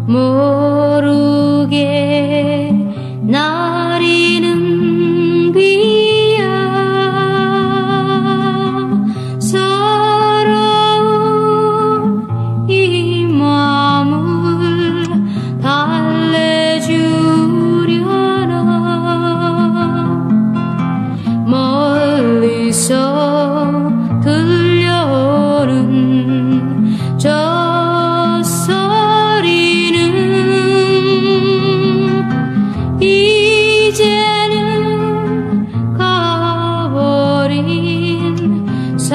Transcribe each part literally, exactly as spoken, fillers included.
모르게 내리는 비야 서러운 이 마음을 달래주려나 멀리서 들려오는 저 소리는 이제는 가버린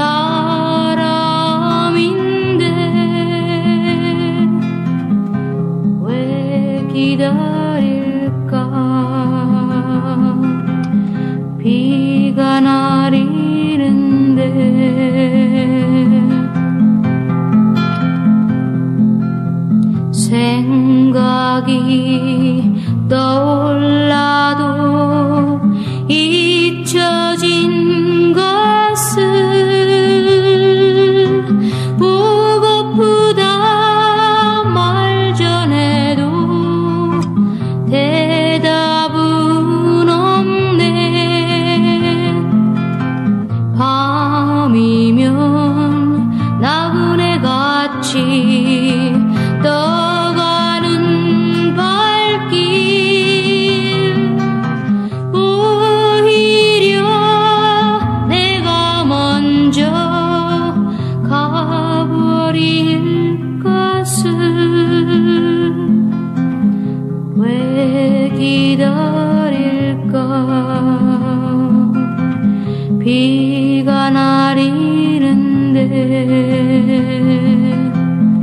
사람인데 왜 기다릴까 비가 내리는데 생각이 떠올라도 잊혀진 것을 보고프다 말 전에도 대답은 없네 밤이면 나그네같이 떠가는 발길 오히려 내가 먼저 가버릴 것을 왜 기다릴까 비가 내리는데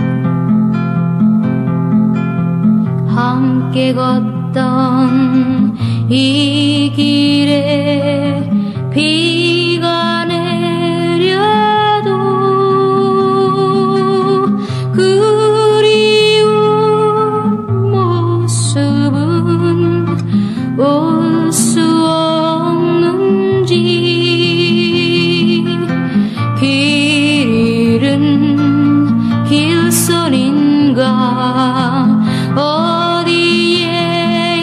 함께 걷던 이 길에 비가 내려도 그리운 모습은 올 수 없는지 길 잃은 길손인가 어디에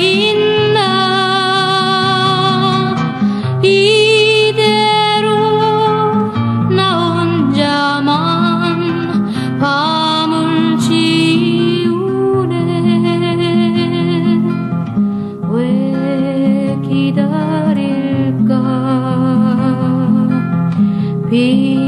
있나 이대로 나 혼자만 밤을 지우네 왜 기다릴까 비